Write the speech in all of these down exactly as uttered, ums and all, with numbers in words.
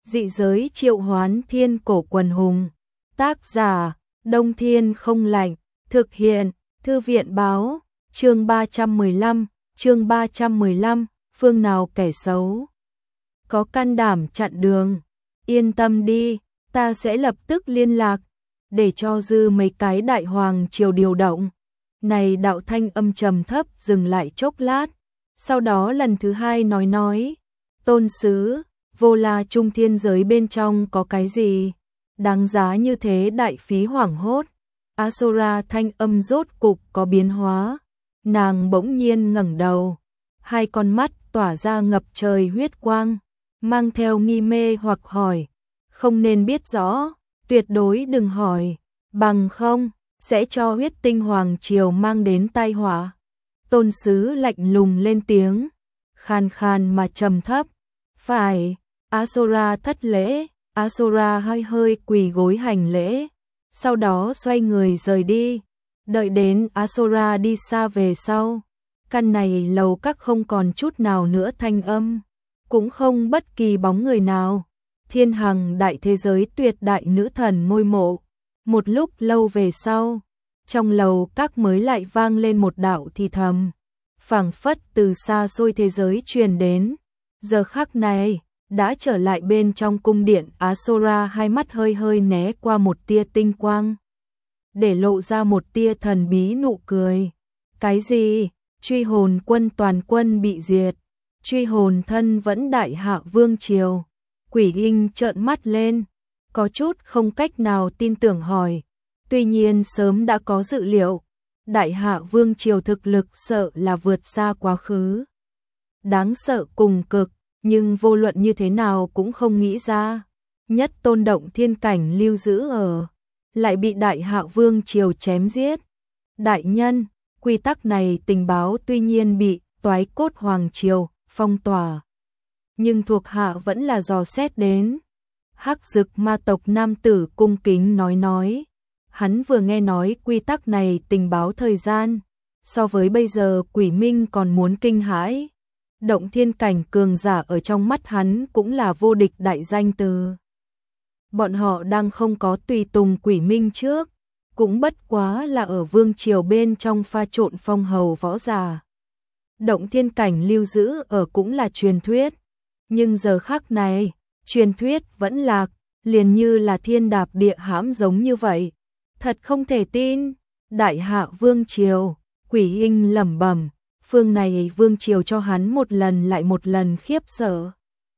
Dị giới triệu hoán thiên cổ quần hùng. Tác giả, Đông Thiên Không Lạnh. Thực hiện, Thư viện báo. Chương ba trăm mười lăm, chương ba trăm mười lăm, phương nào kẻ xấu có can đảm chặn đường. Yên tâm đi, ta sẽ lập tức liên lạc, để cho dư mấy cái đại hoàng triều điều động. Này đạo thanh âm trầm thấp dừng lại chốc lát, sau đó lần thứ hai nói nói, tôn sứ, vô la trung thiên giới bên trong có cái gì đáng giá như thế đại phí hoảng hốt. Asora thanh âm rốt cục có biến hóa, nàng bỗng nhiên ngẩng đầu, hai con mắt tỏa ra ngập trời huyết quang, mang theo nghi mê hoặc hỏi, không nên biết rõ, tuyệt đối đừng hỏi, bằng không sẽ cho huyết tinh hoàng triều mang đến tai họa. Tôn sứ lạnh lùng lên tiếng, khan khan mà trầm thấp, phải. Asora thất lễ, Asora hơi hơi quỳ gối hành lễ, sau đó xoay người rời đi. Đợi đến Asora đi xa về sau, căn này lầu các không còn chút nào nữa thanh âm, cũng không bất kỳ bóng người nào. Thiên Hằng đại thế giới tuyệt đại nữ thần ngôi mộ. Một lúc lâu về sau, trong lầu các mới lại vang lên một đạo thì thầm, phảng phất từ xa xôi thế giới truyền đến. Giờ khắc này, đã trở lại bên trong cung điện. Asora hai mắt hơi hơi né qua một tia tinh quang, để lộ ra một tia thần bí nụ cười. Cái gì? Truy hồn quân toàn quân bị diệt, truy hồn thân vẫn đại hạ vương triều. Quỷ Linh trợn mắt lên, có chút không cách nào tin tưởng hỏi, tuy nhiên sớm đã có dự liệu, đại hạ vương triều thực lực sợ là vượt xa quá khứ, đáng sợ cùng cực, nhưng vô luận như thế nào cũng không nghĩ ra, nhất tôn động thiên cảnh lưu giữ ở, lại bị đại hạ vương triều chém giết. Đại nhân, quy tắc này tình báo tuy nhiên bị Toái Cốt hoàng triều phong tỏa, nhưng thuộc hạ vẫn là dò xét đến. Hắc Dực ma tộc nam tử cung kính nói nói, hắn vừa nghe nói quy tắc này tình báo thời gian, so với bây giờ Quỷ Minh còn muốn kinh hãi. Động thiên cảnh cường giả ở trong mắt hắn cũng là vô địch đại danh từ. Bọn họ đang không có tùy tùng Quỷ Minh trước, cũng bất quá là ở vương triều bên trong pha trộn phong hầu võ giả. Động thiên cảnh lưu giữ ở cũng là truyền thuyết, nhưng giờ khắc này, truyền thuyết vẫn lạc, liền như là thiên đạp địa hãm giống như vậy. Thật không thể tin, đại hạ vương triều, Quỷ Linh lẩm bẩm, phương này vương triều cho hắn một lần lại một lần khiếp sợ.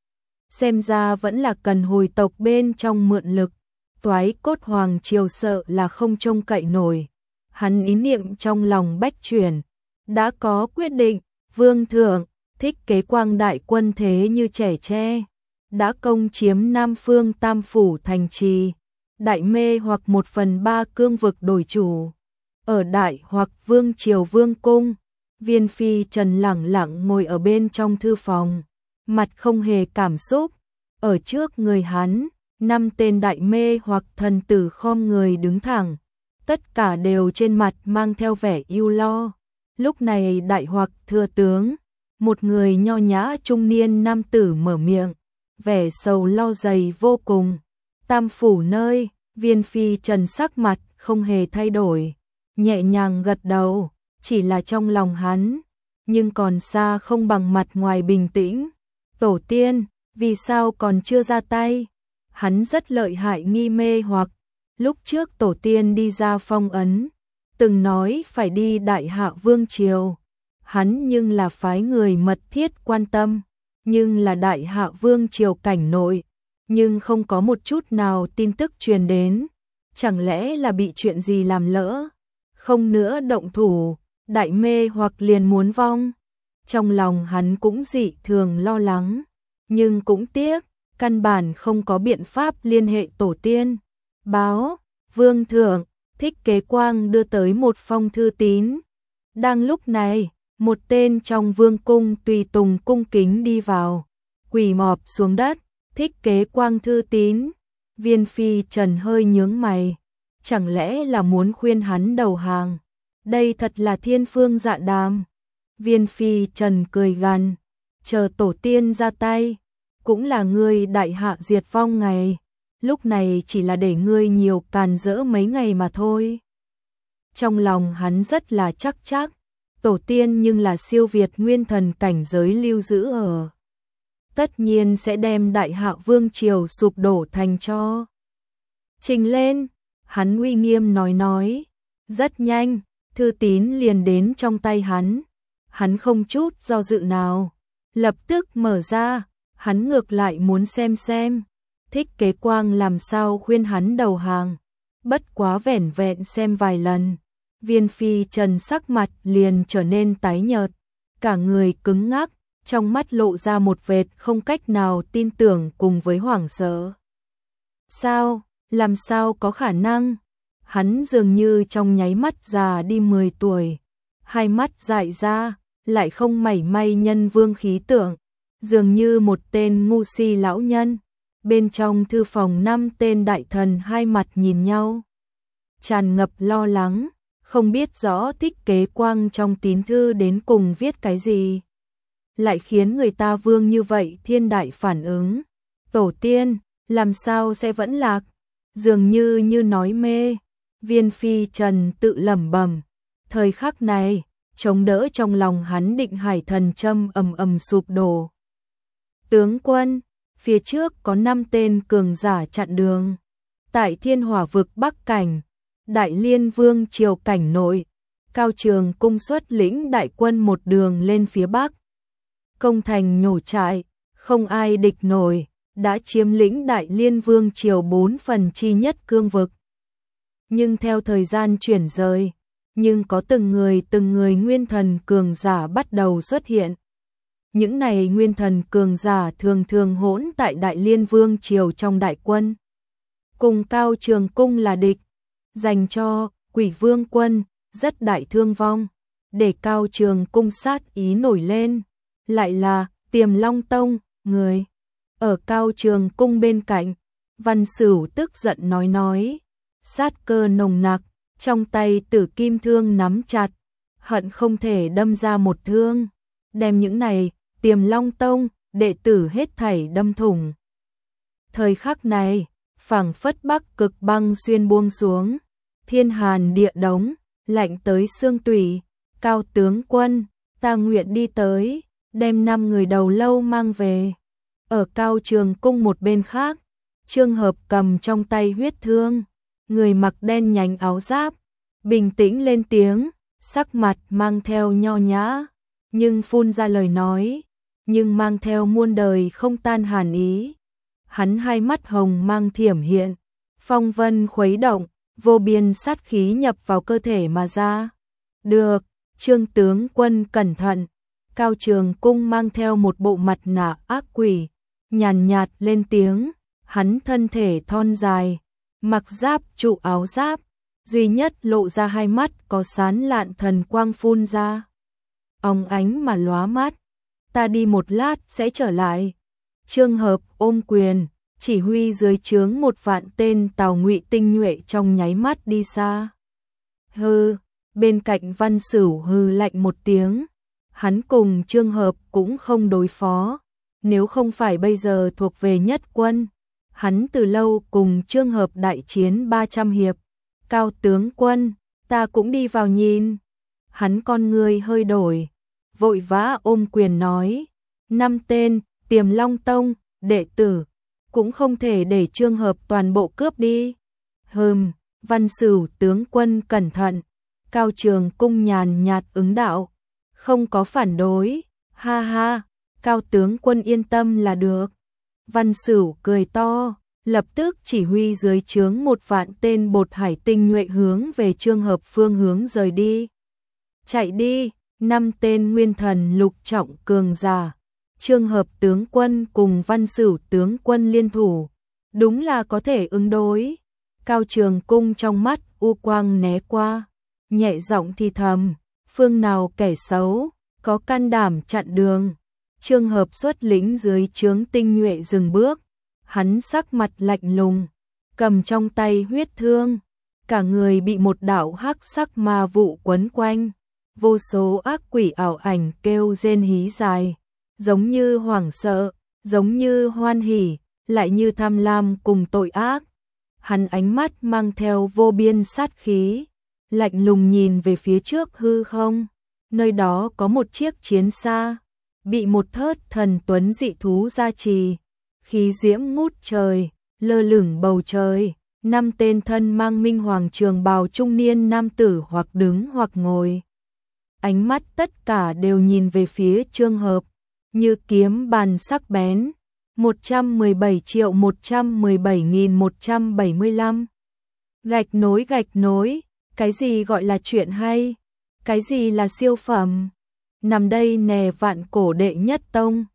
Xem ra vẫn là cần hồi tộc bên trong mượn lực, Toái Cốt hoàng triều sợ là không trông cậy nổi. Hắn ý niệm trong lòng bách chuyển, đã có quyết định. Vương thượng, Thích Kế Quang đại quân thế như trẻ tre, đã công chiếm Nam Phương Tam phủ thành trì, đại mê hoặc một phần ba cương vực đổi chủ. Ở đại hoặc vương triều vương cung, Viên Phi Trần lẳng lặng ngồi ở bên trong thư phòng, mặt không hề cảm xúc. Ở trước người hắn, năm tên đại mê hoặc thần tử khom người đứng thẳng, tất cả đều trên mặt mang theo vẻ ưu lo. Lúc này đại hoặc thừa tướng, một người nho nhã trung niên nam tử mở miệng, vẻ sầu lo dày vô cùng. Tam phủ nơi, Viên Phi Trần sắc mặt không hề thay đổi, nhẹ nhàng gật đầu, chỉ là trong lòng hắn, nhưng còn xa không bằng mặt ngoài bình tĩnh. Tổ tiên, vì sao còn chưa ra tay? Hắn rất lợi hại nghi mê hoặc, lúc trước tổ tiên đi ra phong ấn, từng nói phải đi đại hạ vương triều, hắn nhưng là phái người mật thiết quan tâm, nhưng là đại hạ vương triều cảnh nội, nhưng không có một chút nào tin tức truyền đến, chẳng lẽ là bị chuyện gì làm lỡ, không nữa động thủ, đại mê hoặc liền muốn vong. Trong lòng hắn cũng dị thường lo lắng, nhưng cũng tiếc, căn bản không có biện pháp liên hệ tổ tiên. Báo, vương thượng, Thích Kế Quang đưa tới một phong thư tín. Đang lúc này, một tên trong vương cung tùy tùng cung kính đi vào, quỳ mọp xuống đất. Thích Kế Quang thư tín. Viên Phi Trần hơi nhướng mày, chẳng lẽ là muốn khuyên hắn đầu hàng? Đây thật là thiên phương dạ đàm. Viên Phi Trần cười gằn, chờ tổ tiên ra tay, cũng là ngươi đại hạ diệt vong ngày, lúc này chỉ là để ngươi nhiều càn rỡ mấy ngày mà thôi. Trong lòng hắn rất là chắc chắc, tổ tiên nhưng là siêu việt nguyên thần cảnh giới lưu giữ ở. Tất nhiên sẽ đem đại hạ vương triều sụp đổ thành cho. Trình lên, hắn uy nghiêm nói nói, rất nhanh, thư tín liền đến trong tay hắn. Hắn không chút do dự nào, lập tức mở ra, hắn ngược lại muốn xem xem, Thích Kế Quang làm sao khuyên hắn đầu hàng. Bất quá vẻn vẹn xem vài lần, Viên Phi Trần sắc mặt liền trở nên tái nhợt, cả người cứng ngắc, trong mắt lộ ra một vệt không cách nào tin tưởng cùng với hoảng sợ. Sao, làm sao có khả năng? Hắn dường như trong nháy mắt già đi mười tuổi, hai mắt dại ra, lại không mảy may nhân vương khí tượng, dường như một tên ngu si lão nhân. Bên trong thư phòng năm tên đại thần hai mặt nhìn nhau, tràn ngập lo lắng, không biết rõ Thích Kế Quang trong tín thư đến cùng viết cái gì, lại khiến người ta vương như vậy thiên đại phản ứng. Tổ tiên, làm sao sẽ vẫn lạc? Dường như như nói mê, Viên Phi Trần tự lẩm bẩm. Thời khắc này, chống đỡ trong lòng hắn định hải thần châm ầm ầm sụp đổ. Tướng quân, phía trước có năm tên cường giả chặn đường. Tại Thiên Hỏa vực Bắc cảnh, Đại Liên Vương triều cảnh nội, Cao Trường cung xuất lĩnh đại quân một đường lên phía Bắc. Công thành nhổ trại, không ai địch nổi, đã chiếm lĩnh Đại Liên Vương triều bốn phần chi nhất cương vực. Nhưng theo thời gian chuyển rời, nhưng có từng người từng người nguyên thần cường giả bắt đầu xuất hiện. Những này nguyên thần cường giả thường thường hỗn tại Đại Liên Vương triều trong đại quân. Cùng Cao Trường cung là địch, dành cho Quỷ Vương quân, rất đại thương vong, để Cao Trường cung sát ý nổi lên. Lại là Tiềm Long Tông, người ở Cao Trường cung bên cạnh, Văn Sửu tức giận nói nói, sát cơ nồng nặc, trong tay tử kim thương nắm chặt, hận không thể đâm ra một thương, đem những này Tiềm Long Tông đệ tử hết thảy đâm thủng. Thời khắc này, phảng phất Bắc Cực băng xuyên buông xuống, thiên hàn địa đống, lạnh tới xương tủy. Cao tướng quân, ta nguyện đi tới, đem năm người đầu lâu mang về. Ở Cao Trường cung một bên khác, Trương Hợp cầm trong tay huyết thương, người mặc đen nhánh áo giáp, bình tĩnh lên tiếng, sắc mặt mang theo nho nhã, nhưng phun ra lời nói, nhưng mang theo muôn đời không tan hàn ý. Hắn hai mắt hồng mang thiểm hiện, phong vân khuấy động, vô biên sát khí nhập vào cơ thể mà ra. Được, Trương tướng quân cẩn thận. Cao Trường cung mang theo một bộ mặt nạ ác quỷ, nhàn nhạt lên tiếng, hắn thân thể thon dài, mặc giáp trụ áo giáp, duy nhất lộ ra hai mắt có sán lạn thần quang phun ra. Óng ánh mà lóa mắt, ta đi một lát sẽ trở lại. Trương Hợp ôm quyền, chỉ huy dưới trướng một vạn tên Tào Ngụy tinh nhuệ trong nháy mắt đi xa. Hừ, bên cạnh Văn Sửu hừ lạnh một tiếng, hắn cùng Trương Hợp cũng không đối phó, nếu không phải bây giờ thuộc về nhất quân, hắn từ lâu cùng Trương Hợp đại chiến ba trăm hiệp. Cao tướng quân, ta cũng đi vào nhìn. Hắn con người hơi đổi, vội vã ôm quyền nói, năm tên Tiềm Long Tông đệ tử cũng không thể để Trương Hợp toàn bộ cướp đi. Hừm, Văn Sửu tướng quân cẩn thận. Cao Trường cung nhàn nhạt ứng đạo, không có phản đối. Ha ha, Cao tướng quân yên tâm là được. Văn Sửu cười to, lập tức chỉ huy dưới trướng một vạn tên bột hải tinh nhuệ hướng về Trương Hợp phương hướng rời đi. Chạy đi, năm tên nguyên thần lục trọng cường giả. Trương Hợp tướng quân cùng Văn Sửu tướng quân liên thủ, đúng là có thể ứng đối. Cao Trường cung trong mắt u quang né qua, nhẹ giọng thì thầm, phương nào kẻ xấu, có can đảm chặn đường. Trương Hợp xuất lĩnh dưới trướng tinh nhuệ dừng bước, hắn sắc mặt lạnh lùng, cầm trong tay huyết thương, cả người bị một đạo hắc sắc ma vụ quấn quanh, vô số ác quỷ ảo ảnh kêu rên hí dài, giống như hoảng sợ, giống như hoan hỉ, lại như tham lam cùng tội ác. Hắn ánh mắt mang theo vô biên sát khí, lạnh lùng nhìn về phía trước hư không, nơi đó có một chiếc chiến xa, bị một thớt thần tuấn dị thú gia trì, khí diễm ngút trời, lơ lửng bầu trời, năm tên thân mang minh hoàng trường bào trung niên nam tử hoặc đứng hoặc ngồi. Ánh mắt tất cả đều nhìn về phía Trương Hợp, như kiếm bàn sắc bén. một trăm mười bảy triệu một trăm mười bảy nghìn một trăm bảy mươi lăm. Gạch nối gạch nối, cái gì gọi là chuyện hay? Cái gì là siêu phẩm? Nằm đây nè vạn cổ đệ nhất tông,